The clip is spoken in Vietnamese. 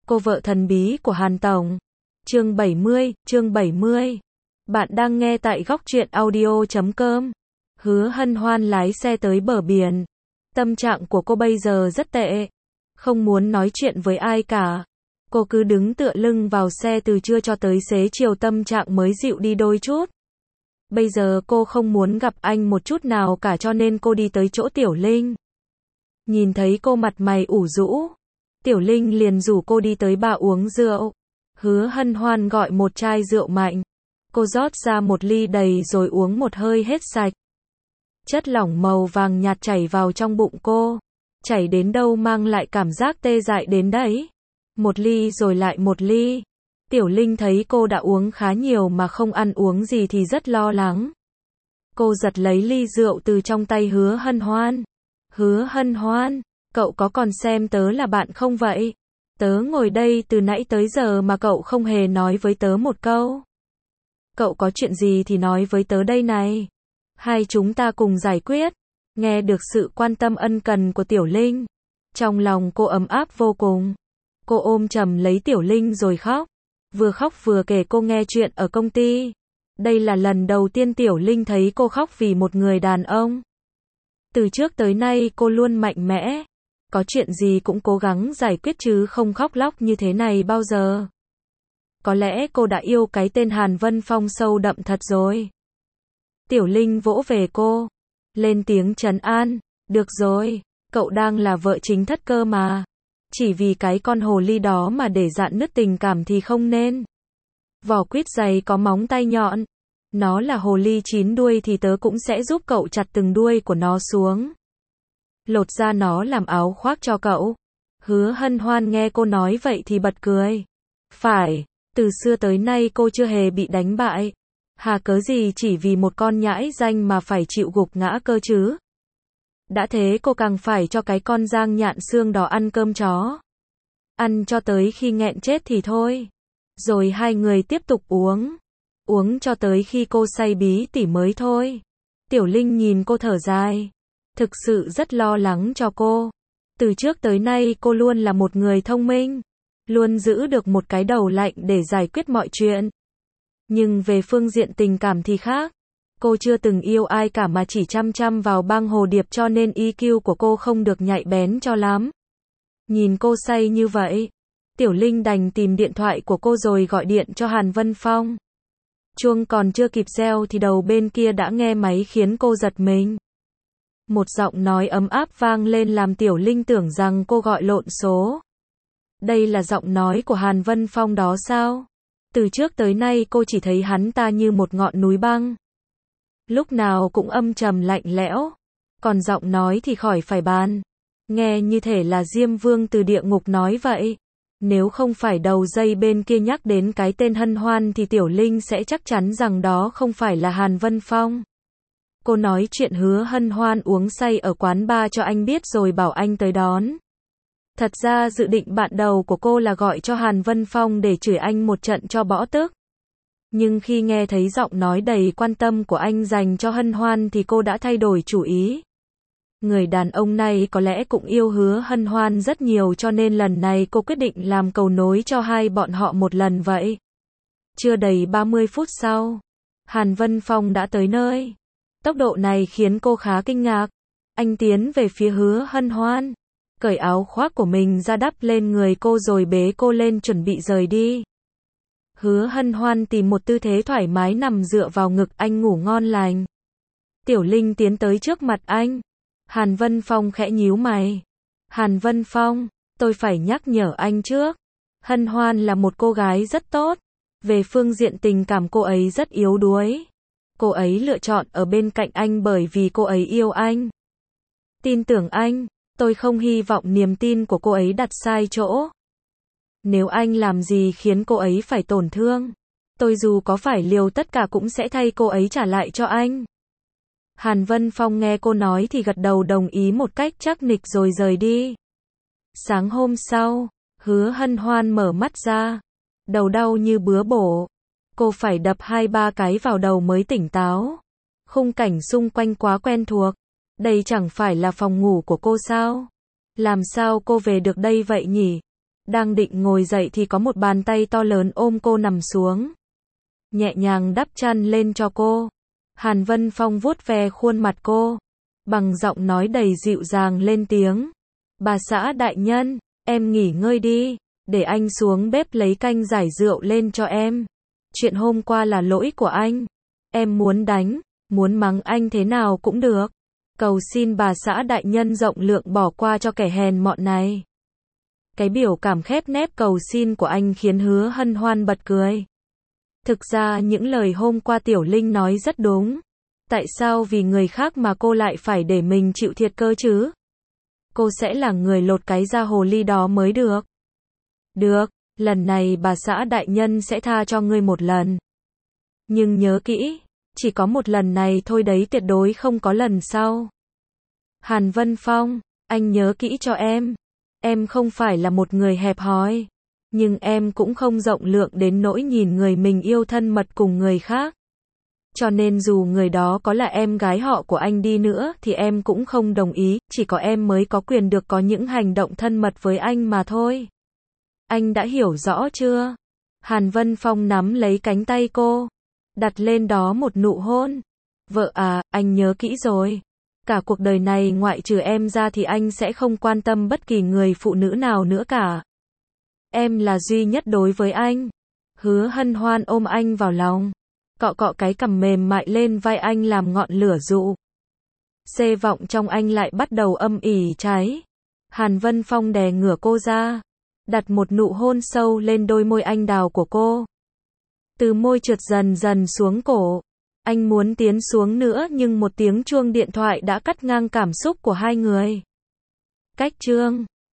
Cô vợ thần bí của Hàn Tổng. Chương 70. Bạn đang nghe tại góc truyện audio.com. Hứa Hân Hoan lái xe tới bờ biển. Tâm trạng của cô bây giờ rất tệ. Không muốn nói chuyện với ai cả. Cô cứ đứng tựa lưng vào xe từ trưa cho tới xế chiều, tâm trạng mới dịu đi đôi chút. Bây giờ cô không muốn gặp anh một chút nào cả, cho nên cô đi tới chỗ Tiểu Linh. Nhìn thấy cô mặt mày ủ rũ, Tiểu Linh liền rủ cô đi tới bar uống rượu. Hứa Hân Hoan gọi một chai rượu mạnh. Cô rót ra một ly đầy rồi uống một hơi hết sạch. Chất lỏng màu vàng nhạt chảy vào trong bụng cô. Chảy đến đâu mang lại cảm giác tê dại đến đấy. Một ly rồi lại một ly. Tiểu Linh thấy cô đã uống khá nhiều mà không ăn uống gì thì rất lo lắng. Cô giật lấy ly rượu từ trong tay Hứa Hân Hoan. Hứa Hân Hoan, cậu có còn xem tớ là bạn không vậy? Tớ ngồi đây từ nãy tới giờ mà cậu không hề nói với tớ một câu. Cậu có chuyện gì thì nói với tớ đây này. Hai chúng ta cùng giải quyết. Nghe được sự quan tâm ân cần của Tiểu Linh, trong lòng cô ấm áp vô cùng. Cô ôm chầm lấy Tiểu Linh rồi khóc. Vừa khóc vừa kể cô nghe chuyện ở công ty. Đây là lần đầu tiên Tiểu Linh thấy cô khóc vì một người đàn ông. Từ trước tới nay cô luôn mạnh mẽ. Có chuyện gì cũng cố gắng giải quyết chứ không khóc lóc như thế này bao giờ. Có lẽ cô đã yêu cái tên Hàn Vân Phong sâu đậm thật rồi. Tiểu Linh vỗ về cô, lên tiếng trấn an. Được rồi, cậu đang là vợ chính thất cơ mà. Chỉ vì cái con hồ ly đó mà để rạn nứt tình cảm thì không nên. Vỏ quýt dày có móng tay nhọn. Nó là hồ ly 9 đuôi thì tớ cũng sẽ giúp cậu chặt từng đuôi của nó xuống. Lột ra nó làm áo khoác cho cậu. Hứa Hân Hoan nghe cô nói vậy thì bật cười. Phải, từ xưa tới nay cô chưa hề bị đánh bại. Hà cớ gì chỉ vì một con nhãi danh mà phải chịu gục ngã cơ chứ. Đã thế cô càng phải cho cái con Giang Nhạn Xương đó ăn cơm chó. Ăn cho tới khi nghẹn chết thì thôi. Rồi hai người tiếp tục uống. Uống cho tới khi cô say bí tỉ mới thôi. Tiểu Linh nhìn cô thở dài. Thực sự rất lo lắng cho cô. Từ trước tới nay cô luôn là một người thông minh. Luôn giữ được một cái đầu lạnh để giải quyết mọi chuyện. Nhưng về phương diện tình cảm thì khác. Cô chưa từng yêu ai cả mà chỉ chăm chăm vào bang hồ điệp, cho nên EQ của cô không được nhạy bén cho lắm. Nhìn cô say như vậy, Tiểu Linh đành tìm điện thoại của cô rồi gọi điện cho Hàn Vân Phong. Chuông còn chưa kịp reo thì đầu bên kia đã nghe máy khiến cô giật mình. Một giọng nói ấm áp vang lên làm Tiểu Linh tưởng rằng cô gọi lộn số. Đây là giọng nói của Hàn Vân Phong đó sao? Từ trước tới nay cô chỉ thấy hắn ta như một ngọn núi băng. Lúc nào cũng âm trầm lạnh lẽo. Còn giọng nói thì khỏi phải bàn. Nghe như thể là Diêm Vương từ địa ngục nói vậy. Nếu không phải đầu dây bên kia nhắc đến cái tên Hân Hoan thì Tiểu Linh sẽ chắc chắn rằng đó không phải là Hàn Vân Phong. Cô nói chuyện Hứa Hân Hoan uống say ở quán bar cho anh biết rồi bảo anh tới đón. Thật ra dự định ban đầu của cô là gọi cho Hàn Vân Phong để chửi anh một trận cho bỏ tức. Nhưng khi nghe thấy giọng nói đầy quan tâm của anh dành cho Hân Hoan thì cô đã thay đổi chủ ý. Người đàn ông này có lẽ cũng yêu Hứa Hân Hoan rất nhiều, cho nên lần này cô quyết định làm cầu nối cho hai bọn họ một lần vậy. Chưa đầy 30 phút sau, Hàn Vân Phong đã tới nơi. Tốc độ này khiến cô khá kinh ngạc. Anh tiến về phía Hứa Hân Hoan, cởi áo khoác của mình ra đắp lên người cô rồi bế cô lên chuẩn bị rời đi. Hứa Hân Hoan tìm một tư thế thoải mái nằm dựa vào ngực anh ngủ ngon lành. Tiểu Linh tiến tới trước mặt anh. Hàn Vân Phong khẽ nhíu mày. Hàn Vân Phong, tôi phải nhắc nhở anh trước. Hân Hoan là một cô gái rất tốt. Về phương diện tình cảm cô ấy rất yếu đuối. Cô ấy lựa chọn ở bên cạnh anh bởi vì cô ấy yêu anh. Tin tưởng anh, tôi không hy vọng niềm tin của cô ấy đặt sai chỗ. Nếu anh làm gì khiến cô ấy phải tổn thương, tôi dù có phải liều tất cả cũng sẽ thay cô ấy trả lại cho anh. Hàn Vân Phong nghe cô nói thì gật đầu đồng ý một cách chắc nịch rồi rời đi. Sáng hôm sau, Hứa Hân Hoan mở mắt ra. Đầu đau như búa bổ. Cô phải đập 2-3 cái vào đầu mới tỉnh táo. Khung cảnh xung quanh quá quen thuộc. Đây chẳng phải là phòng ngủ của cô sao? Làm sao cô về được đây vậy nhỉ? Đang định ngồi dậy thì có một bàn tay to lớn ôm cô nằm xuống. Nhẹ nhàng đắp chăn lên cho cô. Hàn Vân Phong vuốt ve khuôn mặt cô. Bằng giọng nói đầy dịu dàng lên tiếng. Bà xã đại nhân, em nghỉ ngơi đi. Để anh xuống bếp lấy canh giải rượu lên cho em. Chuyện hôm qua là lỗi của anh. Em muốn đánh, muốn mắng anh thế nào cũng được. Cầu xin bà xã đại nhân rộng lượng bỏ qua cho kẻ hèn mọn này. Cái biểu cảm khép nép cầu xin của anh khiến Hứa Hân Hoan bật cười. Thực ra những lời hôm qua Tiểu Linh nói rất đúng. Tại sao vì người khác mà cô lại phải để mình chịu thiệt cơ chứ? Cô sẽ là người lột cái da hồ ly đó mới được. Được, lần này bà xã đại nhân sẽ tha cho ngươi một lần. Nhưng nhớ kỹ, chỉ có một lần này thôi đấy, tuyệt đối không có lần sau. Hàn Vân Phong, anh nhớ kỹ cho em. Em không phải là một người hẹp hòi. Nhưng em cũng không rộng lượng đến nỗi nhìn người mình yêu thân mật cùng người khác. Cho nên dù người đó có là em gái họ của anh đi nữa thì em cũng không đồng ý, chỉ có em mới có quyền được có những hành động thân mật với anh mà thôi. Anh đã hiểu rõ chưa? Hàn Vân Phong nắm lấy cánh tay cô, đặt lên đó một nụ hôn. Vợ à, anh nhớ kỹ rồi. Cả cuộc đời này ngoại trừ em ra thì anh sẽ không quan tâm bất kỳ người phụ nữ nào nữa cả. Em là duy nhất đối với anh. Hứa Hân Hoan ôm anh vào lòng, cọ cọ cái cằm mềm mại lên vai anh làm ngọn lửa dụ. Xê vọng trong anh lại bắt đầu âm ỉ cháy. Hàn Vân Phong đè ngửa cô ra, đặt một nụ hôn sâu lên đôi môi anh đào của cô. Từ môi trượt dần dần xuống cổ. Anh muốn tiến xuống nữa nhưng một tiếng chuông điện thoại đã cắt ngang cảm xúc của hai người. Cách chương